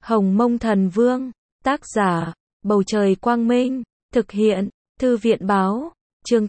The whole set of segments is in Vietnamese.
Hồng Mông Thần Vương, tác giả, Bầu Trời Quang Minh, thực hiện, Thư viện Báo, chương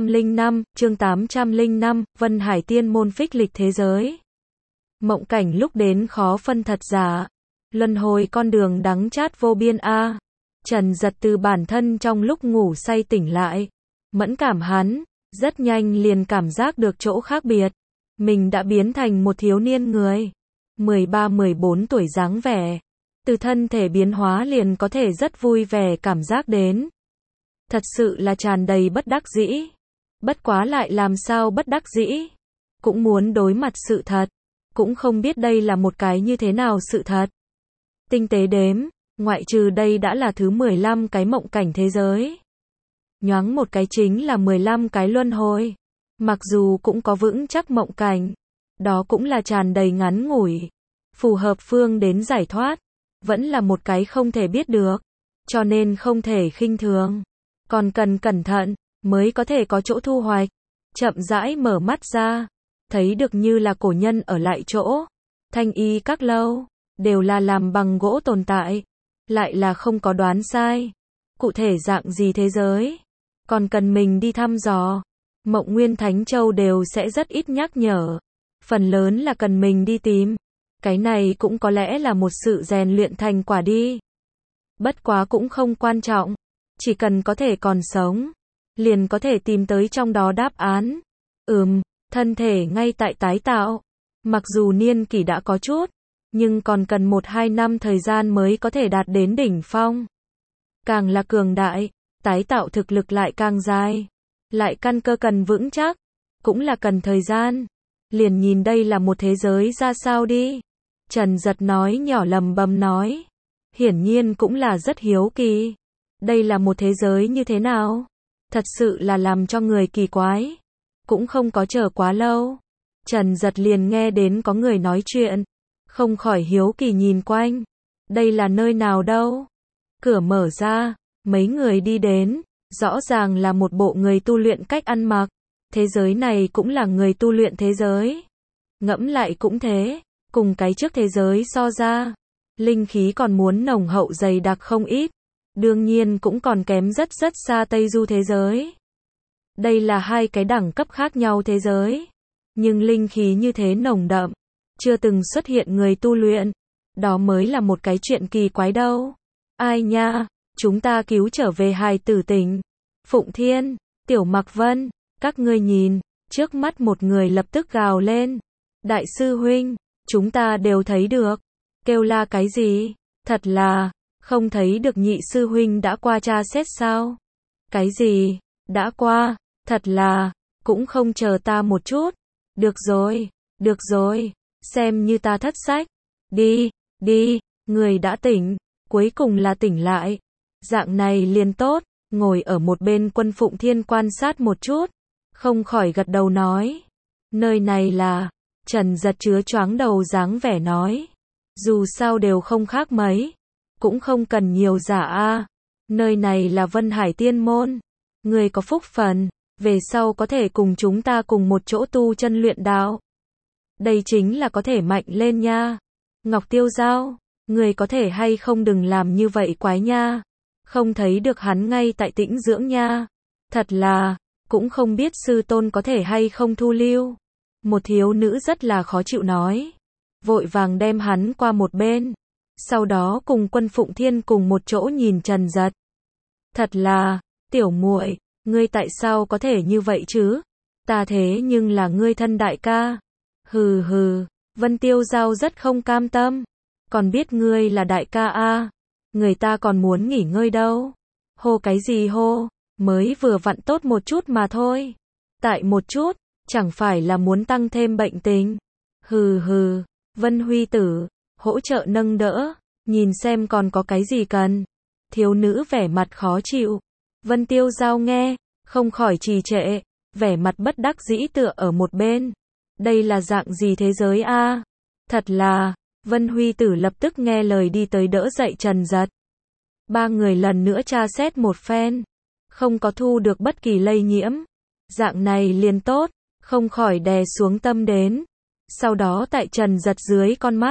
805, Vân Hải Tiên môn phích lịch thế giới. Mộng cảnh lúc đến khó phân thật giả, luân hồi con đường đắng chát vô biên a. Trần Giật từ bản thân trong lúc ngủ say tỉnh lại, mẫn cảm hắn, rất nhanh liền cảm giác được chỗ khác biệt. Mình đã biến thành một thiếu niên người, 13-14 tuổi dáng vẻ. Từ thân thể biến hóa liền có thể rất vui vẻ cảm giác đến. Thật sự là tràn đầy bất đắc dĩ. Bất quá lại làm sao bất đắc dĩ. Cũng muốn đối mặt sự thật. Cũng không biết đây là một cái như thế nào sự thật. Tinh tế đếm, ngoại trừ đây đã là thứ 15 cái mộng cảnh thế giới. Nhoáng một cái chính là 15 cái luân hồi. Mặc dù cũng có vững chắc mộng cảnh. Đó cũng là tràn đầy ngắn ngủi. Phù hợp phương đến giải thoát. Vẫn là một cái không thể biết được. Cho nên không thể khinh thường. Còn cần cẩn thận, mới có thể có chỗ thu hoạch. Chậm rãi mở mắt ra. Thấy được như là cổ nhân ở lại chỗ. Thanh y các lâu. Đều là làm bằng gỗ tồn tại. Lại là không có đoán sai. Cụ thể dạng gì thế giới. Còn cần mình đi thăm dò. Mộng Nguyên Thánh Châu đều sẽ rất ít nhắc nhở. Phần lớn là cần mình đi tìm. Cái này cũng có lẽ là một sự rèn luyện thành quả đi. Bất quá cũng không quan trọng. Chỉ cần có thể còn sống. Liền có thể tìm tới trong đó đáp án. Thân thể ngay tại tái tạo. Mặc dù niên kỷ đã có chút. Nhưng còn cần 1-2 năm thời gian mới có thể đạt đến đỉnh phong. Càng là cường đại. Tái tạo thực lực lại càng dài. Lại căn cơ cần vững chắc. Cũng là cần thời gian. Liền nhìn đây là một thế giới ra sao đi. Trần Giật nói nhỏ lầm bầm nói. Hiển nhiên cũng là rất hiếu kỳ. Đây là một thế giới như thế nào? Thật sự là làm cho người kỳ quái. Cũng không có chờ quá lâu. Trần Giật liền nghe đến có người nói chuyện. Không khỏi hiếu kỳ nhìn quanh. Đây là nơi nào đâu? Cửa mở ra. Mấy người đi đến. Rõ ràng là một bộ người tu luyện cách ăn mặc. Thế giới này cũng là người tu luyện thế giới. Ngẫm lại cũng thế. Cùng cái trước thế giới so ra. Linh khí còn muốn nồng hậu dày đặc không ít. Đương nhiên cũng còn kém rất xa Tây Du thế giới. Đây là hai cái đẳng cấp khác nhau thế giới. Nhưng linh khí như thế nồng đậm. Chưa từng xuất hiện người tu luyện. Đó mới là một cái chuyện kỳ quái đâu. Ai nha, chúng ta cứu trở về hài tử tỉnh. Phụng Thiên, Tiểu Mặc Vân, các ngươi nhìn, trước mắt một người lập tức gào lên. Đại sư huynh, chúng ta đều thấy được. Kêu la cái gì? Thật là, không thấy được nhị sư huynh đã qua tra xét sao? Cái gì? Đã qua, thật là, cũng không chờ ta một chút. Được rồi, xem như ta thất sách. Đi, người đã tỉnh, cuối cùng là tỉnh lại. Dạng này liền tốt, ngồi ở một bên Quân Phụng Thiên quan sát một chút. Không khỏi gật đầu nói. Nơi này là, Trần Giật chứa choáng đầu dáng vẻ nói. Dù sao đều không khác mấy. Cũng không cần nhiều giả a. Nơi này là Vân Hải Tiên môn. Người có phúc phần. Về sau có thể cùng chúng ta cùng một chỗ tu chân luyện đạo. Đây chính là có thể mạnh lên nha. Ngọc Tiêu Giao. Người có thể hay không đừng làm như vậy quái nha. Không thấy được hắn ngay tại tĩnh dưỡng nha. Thật là, cũng không biết sư tôn có thể hay không thu lưu. Một thiếu nữ rất là khó chịu nói. Vội vàng đem hắn qua một bên. Sau đó cùng Quân Phụng Thiên cùng một chỗ nhìn Trần Giật. Thật là, tiểu muội, ngươi tại sao có thể như vậy chứ? Ta thế nhưng là ngươi thân đại ca. Hừ, Vân Tiêu Giao rất không cam tâm. Còn biết ngươi là đại ca a, người ta còn muốn nghỉ ngơi đâu. Hô cái gì hô, mới vừa vặn tốt một chút mà thôi. Tại một chút, chẳng phải là muốn tăng thêm bệnh tình. Hừ, Vân Huy Tử, hỗ trợ nâng đỡ, nhìn xem còn có cái gì cần. Thiếu nữ vẻ mặt khó chịu. Vân Tiêu Giao nghe, không khỏi trì trệ, vẻ mặt bất đắc dĩ tựa ở một bên. Đây là dạng gì thế giới a? Thật là, Vân Huy Tử lập tức nghe lời đi tới đỡ dậy Trần Giật. Ba người lần nữa tra xét một phen. Không có thu được bất kỳ lây nhiễm. Dạng này liền tốt, không khỏi đè xuống tâm đến. Sau đó tại Trần Giật dưới con mắt,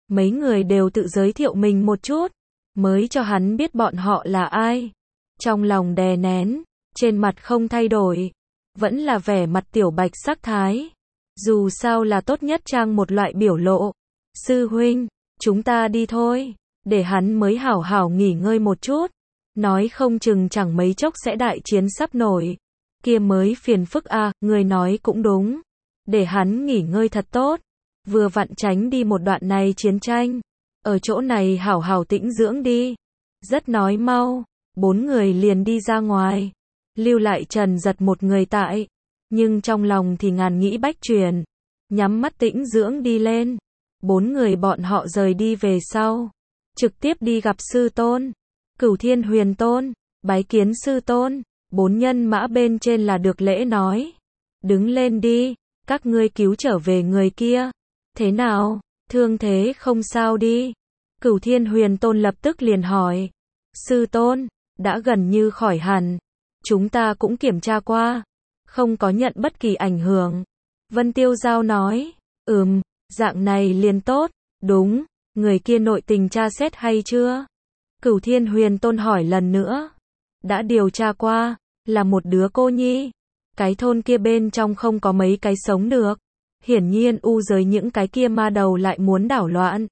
mấy người đều tự giới thiệu mình một chút, mới cho hắn biết bọn họ là ai. Trong lòng đè nén, trên mặt không thay đổi, vẫn là vẻ mặt tiểu bạch sắc thái. Dù sao là tốt nhất trang một loại biểu lộ. Sư huynh, chúng ta đi thôi, để hắn mới hảo hảo nghỉ ngơi một chút. Nói không chừng chẳng mấy chốc sẽ đại chiến sắp nổi. Kia mới phiền phức a, người nói cũng đúng. Để hắn nghỉ ngơi thật tốt. Vừa vặn tránh đi một đoạn này chiến tranh. Ở chỗ này hảo hảo tĩnh dưỡng đi. Rất nói mau, 4 người liền đi ra ngoài. Lưu lại Trần Giật một người tại. Nhưng trong lòng thì ngàn nghĩ bách truyền. Nhắm mắt tĩnh dưỡng đi lên. 4 người bọn họ rời đi về sau. Trực tiếp đi gặp sư tôn. Cửu Thiên Huyền Tôn, bái kiến sư tôn. 4 nhân mã bên trên là được lễ nói. Đứng lên đi, các ngươi cứu trở về người kia. Thế nào, thương thế không sao đi. Cửu Thiên Huyền Tôn lập tức liền hỏi. Sư tôn, đã gần như khỏi hẳn. Chúng ta cũng kiểm tra qua. Không có nhận bất kỳ ảnh hưởng. Vân Tiêu Giao nói. Dạng này liền tốt. Đúng, người kia nội tình tra xét hay chưa? Cửu Thiên Huyền Tôn hỏi lần nữa. Đã điều tra qua, là một đứa cô nhi. Cái thôn kia bên trong không có mấy cái sống được. Hiển nhiên u giới những cái kia ma đầu lại muốn đảo loạn.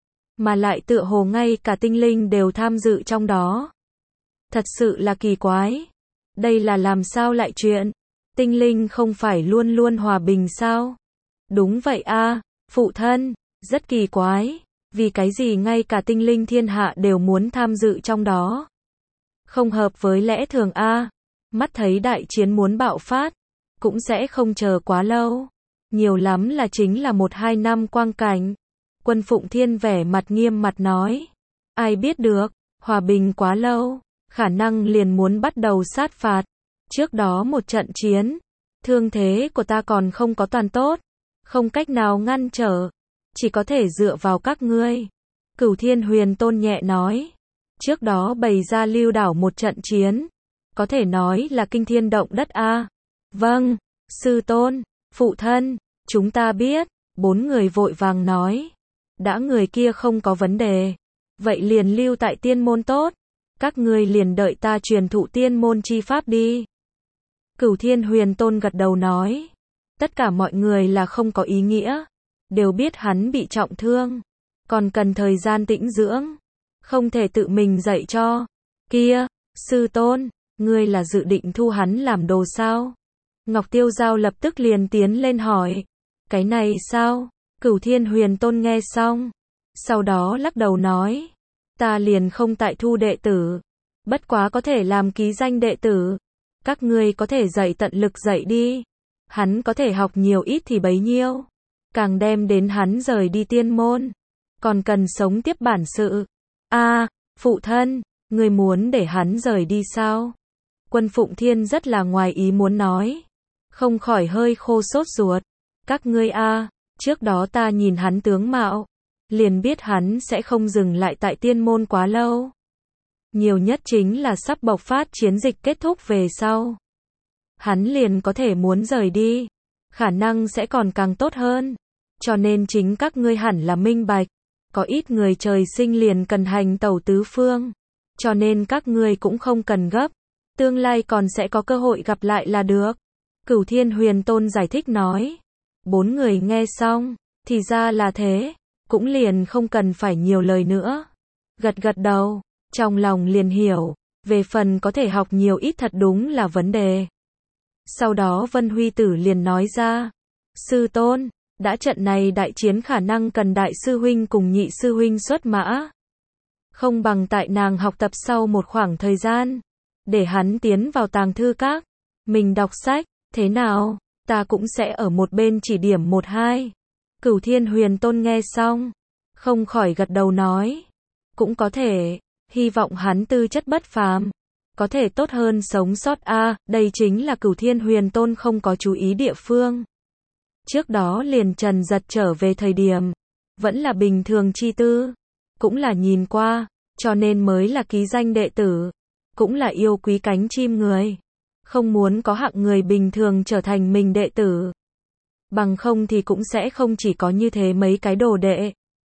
Mà lại tựa hồ ngay cả tinh linh đều tham dự trong đó. Thật sự là kỳ quái. Đây là làm sao lại chuyện? Tinh linh không phải luôn luôn hòa bình sao? Đúng vậy a, phụ thân, rất kỳ quái. Vì cái gì ngay cả tinh linh thiên hạ đều muốn tham dự trong đó? Không hợp với lẽ thường a. Mắt thấy đại chiến muốn bạo phát, cũng sẽ không chờ quá lâu. Nhiều lắm là chính là 1-2 năm quang cảnh. Quân Phụng Thiên vẻ mặt nghiêm mặt nói. Ai biết được, hòa bình quá lâu, khả năng liền muốn bắt đầu sát phạt. Trước đó một trận chiến, thương thế của ta còn không có toàn tốt, không cách nào ngăn trở, chỉ có thể dựa vào các ngươi. Cửu Thiên Huyền Tôn nhẹ nói. Trước đó bày ra Lưu Đảo một trận chiến, có thể nói là kinh thiên động đất a. Vâng, sư tôn, phụ thân, chúng ta biết. 4 người vội vàng nói. Đã người kia không có vấn đề, vậy liền lưu tại tiên môn tốt. Các ngươi liền đợi ta truyền thụ tiên môn chi pháp đi. Cửu Thiên Huyền Tôn gật đầu nói. Tất cả mọi người là không có ý nghĩa, đều biết hắn bị trọng thương, còn cần thời gian tĩnh dưỡng, không thể tự mình dạy cho. Kia, sư tôn, ngươi là dự định thu hắn làm đồ sao? Ngọc Tiêu Giao lập tức liền tiến lên hỏi. Cái này sao? Cửu Thiên Huyền Tôn nghe xong, sau đó lắc đầu nói. Ta liền không tại thu đệ tử, bất quá có thể làm ký danh đệ tử. Các ngươi có thể dạy tận lực dạy đi. Hắn có thể học nhiều ít thì bấy nhiêu. Càng đem đến hắn rời đi tiên môn, còn cần sống tiếp bản sự. Phụ thân, ngươi muốn để hắn rời đi sao? Quân Phụng Thiên rất là ngoài ý muốn nói. Không khỏi hơi khô sốt ruột. Các ngươi trước đó ta nhìn hắn tướng mạo, liền biết hắn sẽ không dừng lại tại tiên môn quá lâu. Nhiều nhất chính là sắp bộc phát chiến dịch kết thúc về sau. Hắn liền có thể muốn rời đi. Khả năng sẽ còn càng tốt hơn. Cho nên chính các ngươi hẳn là minh bạch. Có ít người trời sinh liền cần hành tẩu tứ phương. Cho nên các ngươi cũng không cần gấp. Tương lai còn sẽ có cơ hội gặp lại là được. Cửu Thiên Huyền Tôn giải thích nói. 4 người nghe xong, thì ra là thế. Cũng liền không cần phải nhiều lời nữa. Gật gật đầu, trong lòng liền hiểu. Về phần có thể học nhiều ít thật đúng là vấn đề. Sau đó Vân Huy Tử liền nói ra. Sư tôn, đã trận này đại chiến khả năng cần đại sư huynh cùng nhị sư huynh xuất mã. Không bằng tại nàng học tập sau một khoảng thời gian. Để hắn tiến vào tàng thư các. Mình đọc sách, thế nào? Ta cũng sẽ ở một bên chỉ điểm 1-2. Cửu Thiên Huyền Tôn nghe xong, không khỏi gật đầu nói. Cũng có thể, hy vọng hắn tư chất bất phàm, có thể tốt hơn sống sót đây chính là Cửu Thiên Huyền Tôn không có chú ý địa phương. Trước đó liền Trần Giật trở về thời điểm, vẫn là bình thường chi tư, cũng là nhìn qua, cho nên mới là ký danh đệ tử, cũng là yêu quý cánh chim người. Không muốn có hạng người bình thường trở thành mình đệ tử. Bằng không thì cũng sẽ không chỉ có như thế mấy cái đồ đệ.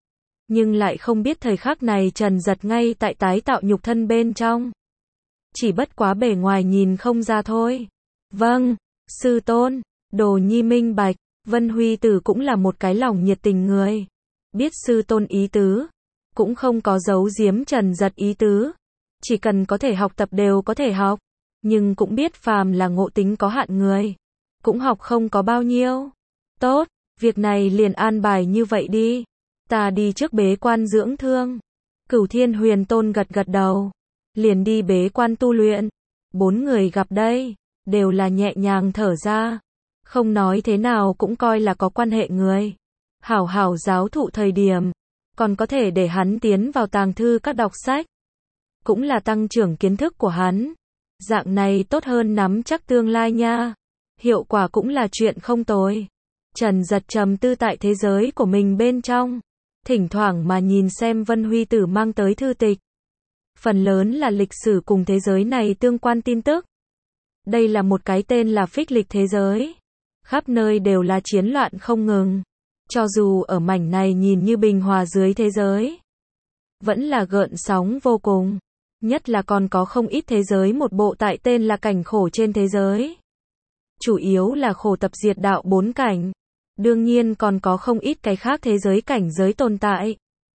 Nhưng lại không biết thời khắc này Trần Giật ngay tại tái tạo nhục thân bên trong. Chỉ bất quá bề ngoài nhìn không ra thôi. Vâng, sư tôn, Đồ Nhi minh bạch, Vân Huy Tử cũng là một cái lòng nhiệt tình người. Biết sư tôn ý tứ, cũng không có giấu giếm Trần Giật ý tứ. Chỉ cần có thể học tập đều có thể học, nhưng cũng biết phàm là ngộ tính có hạn người, cũng học không có bao nhiêu. Tốt, việc này liền an bài như vậy đi. Ta đi trước bế quan dưỡng thương. Cửu Thiên Huyền Tôn gật gật đầu, liền đi bế quan tu luyện. 4 người gặp đây, đều là nhẹ nhàng thở ra. Không nói thế nào cũng coi là có quan hệ người. Hảo hảo giáo thụ thời điểm, còn có thể để hắn tiến vào tàng thư các đọc sách. Cũng là tăng trưởng kiến thức của hắn. Dạng này tốt hơn nắm chắc tương lai nha. Hiệu quả cũng là chuyện không tồi. Trần Giật trầm tư tại thế giới của mình bên trong. Thỉnh thoảng mà nhìn xem Vân Huy Tử mang tới thư tịch. Phần lớn là lịch sử cùng thế giới này tương quan tin tức. Đây là một cái tên là phích lịch thế giới. Khắp nơi đều là chiến loạn không ngừng. Cho dù ở mảnh này nhìn như bình hòa dưới thế giới, vẫn là gợn sóng vô cùng. Nhất là còn có không ít thế giới một bộ tại tên là cảnh khổ trên thế giới. Chủ yếu là khổ tập diệt đạo 4 cảnh. Đương nhiên còn có không ít cái khác thế giới cảnh giới tồn tại.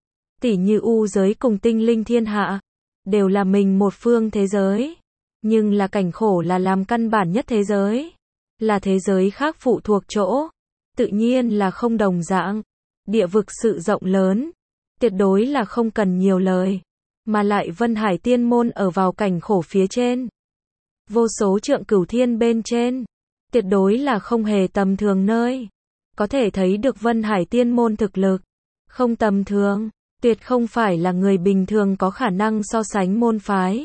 Tỉ như u giới cùng tinh linh thiên hạ, đều là mình một phương thế giới. Nhưng là cảnh khổ là làm căn bản nhất thế giới. Là thế giới khác phụ thuộc chỗ. Tự nhiên là không đồng dạng. Địa vực sự rộng lớn. Tuyệt đối là không cần nhiều lời. Mà lại Vân Hải Tiên Môn ở vào cảnh khổ phía trên. Vô số trượng cửu thiên bên trên. Tuyệt đối là không hề tầm thường nơi. Có thể thấy được Vân Hải Tiên Môn thực lực. Không tầm thường. Tuyệt không phải là người bình thường có khả năng so sánh môn phái.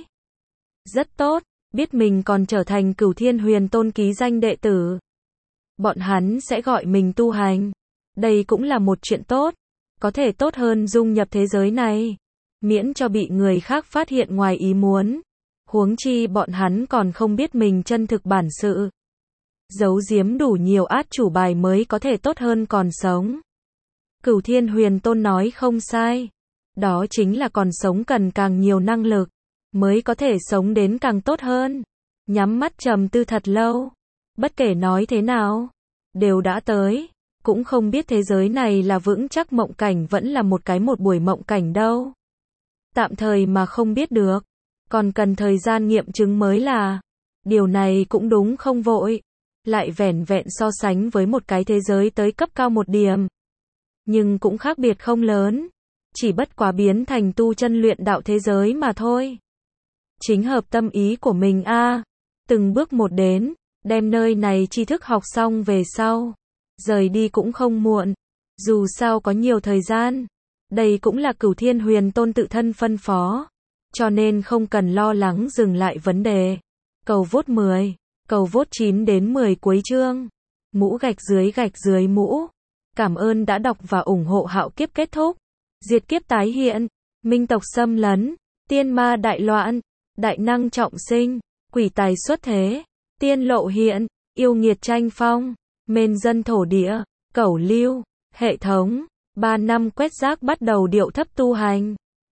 Rất tốt. Biết mình còn trở thành Cửu Thiên Huyền Tôn ký danh đệ tử. Bọn hắn sẽ gọi mình tu hành. Đây cũng là một chuyện tốt. Có thể tốt hơn dung nhập thế giới này. Miễn cho bị người khác phát hiện ngoài ý muốn. Huống chi bọn hắn còn không biết mình chân thực bản sự. Giấu giếm đủ nhiều át chủ bài mới có thể tốt hơn còn sống. Cửu Thiên Huyền Tôn nói không sai. Đó chính là còn sống cần càng nhiều năng lực. Mới có thể sống đến càng tốt hơn. Nhắm mắt trầm tư thật lâu. Bất kể nói thế nào, đều đã tới. Cũng không biết thế giới này là vững chắc mộng cảnh vẫn là một buổi mộng cảnh đâu. Tạm thời mà không biết được. Còn cần thời gian nghiệm chứng mới là. Điều này cũng đúng không vội. Lại vẻn vẹn so sánh với một cái thế giới tới cấp cao một điểm. Nhưng cũng khác biệt không lớn. Chỉ bất quá biến thành tu chân luyện đạo thế giới mà thôi. Chính hợp tâm ý của mình a. Từng bước một đến, đem nơi này tri thức học xong về sau. Rời đi cũng không muộn. Dù sao có nhiều thời gian. Đây cũng là Cửu Thiên Huyền Tôn tự thân phân phó. Cho nên không cần lo lắng dừng lại vấn đề. Cầu vote 10. Cầu vote 9 đến 10 cuối chương. Mũ gạch dưới mũ. Cảm ơn đã đọc và ủng hộ Hạo Kiếp kết thúc. Diệt kiếp tái hiện. Minh tộc xâm lấn. Tiên ma đại loạn. Đại năng trọng sinh. Quỷ tài xuất thế. Tiên lộ hiện. Yêu nghiệt tranh phong. Mên dân thổ địa. Cẩu lưu. Hệ thống. 3 năm quét rác bắt đầu điệu thấp tu hành.